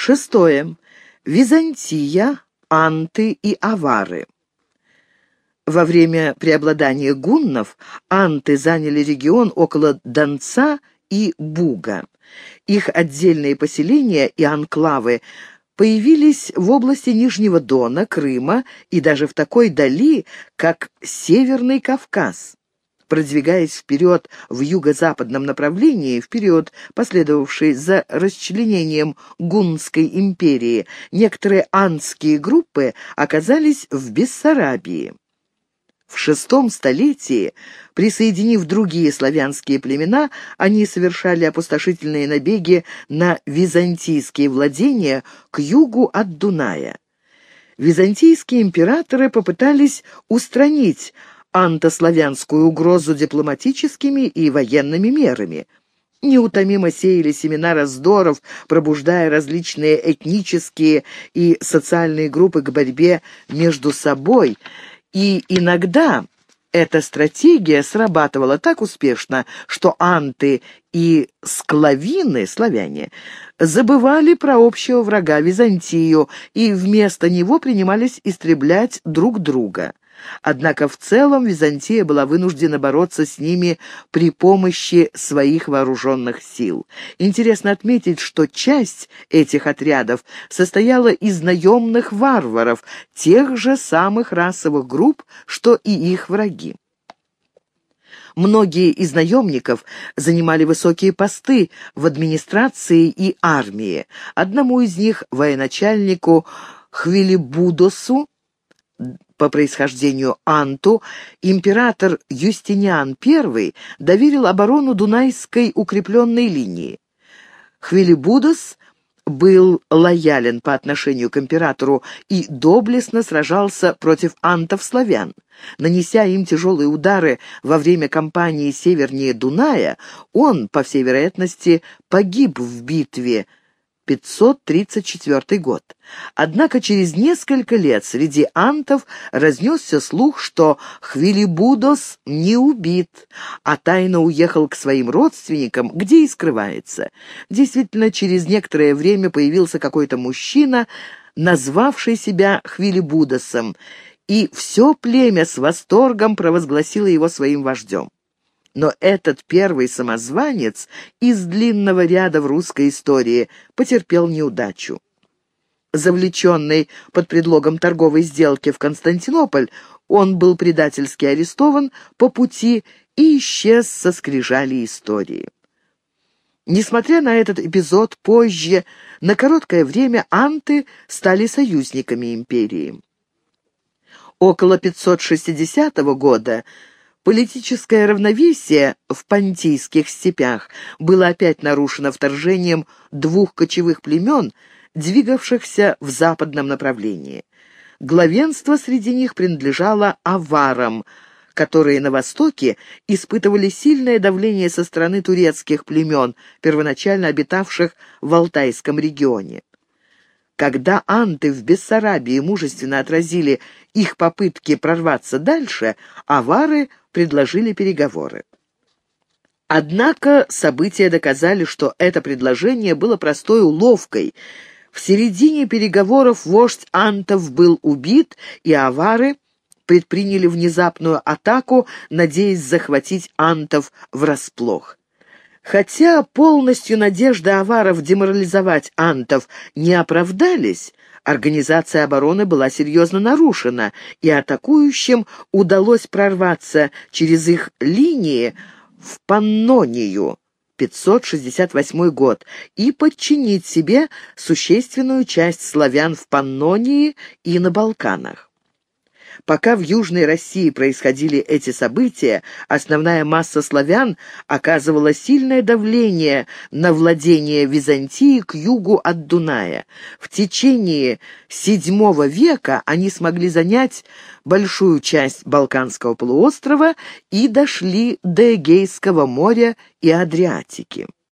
Шестое. Византия, анты и авары. Во время преобладания гуннов анты заняли регион около Донца и Буга. Их отдельные поселения и анклавы появились в области Нижнего Дона, Крыма и даже в такой дали, как Северный Кавказ. Продвигаясь вперед в юго-западном направлении, в период, последовавший за расчленением Гуннской империи, некоторые антские группы оказались в Бессарабии. В VI столетии, присоединив другие славянские племена, они совершали опустошительные набеги на византийские владения к югу от Дуная. Византийские императоры попытались устранить антославянскую угрозу дипломатическими и военными мерами. Неутомимо сеяли семена раздоров, пробуждая различные этнические и социальные группы к борьбе между собой, и иногда эта стратегия срабатывала так успешно, что анты и склавины, славяне, забывали про общего врага Византию и вместо него принимались истреблять друг друга. Однако в целом Византия была вынуждена бороться с ними при помощи своих вооруженных сил. Интересно отметить, что часть этих отрядов состояла из наемных варваров, тех же самых расовых групп, что и их враги. Многие из наемников занимали высокие посты в администрации и армии. Одному из них, военачальнику Хвилибудосу, по происхождению анту, император Юстиниан I доверил оборону Дунайской укрепленной линии. Хвилибудос был лоялен по отношению к императору и доблестно сражался против антов-славян. Нанеся им тяжелые удары во время кампании севернее Дуная, он, по всей вероятности, погиб в битве 534 год. Однако через несколько лет среди антов разнесся слух, что Хвилибудос не убит, а тайно уехал к своим родственникам, где и скрывается. Действительно, через некоторое время появился какой-то мужчина, назвавший себя Хвилибудосом, и все племя с восторгом провозгласило его своим вождем. Но этот первый самозванец из длинного ряда в русской истории потерпел неудачу. Завлеченный под предлогом торговой сделки в Константинополь, он был предательски арестован по пути и исчез со скрижалей истории. Несмотря на этот эпизод, позже, на короткое время, анты стали союзниками империи. Около 560 года политическое равновесие в Понтийских степях было опять нарушено вторжением двух кочевых племен, двигавшихся в западном направлении. Главенство среди них принадлежало аварам, которые на востоке испытывали сильное давление со стороны турецких племен, первоначально обитавших в Алтайском регионе. Когда анты в Бессарабии мужественно отразили их попытки прорваться дальше, авары предложили переговоры. Однако события доказали, что это предложение было простой уловкой. В середине переговоров вождь антов был убит, и авары предприняли внезапную атаку, надеясь захватить антов врасплох. Хотя полностью надежды аваров деморализовать антов не оправдались, организация обороны была серьезно нарушена, и атакующим удалось прорваться через их линии в Паннонию, 568 год, и подчинить себе существенную часть славян в Паннонии и на Балканах. Пока в Южной России происходили эти события, основная масса славян оказывала сильное давление на владение Византии к югу от Дуная. В течение VII века они смогли занять большую часть Балканского полуострова и дошли до Эгейского моря и Адриатики.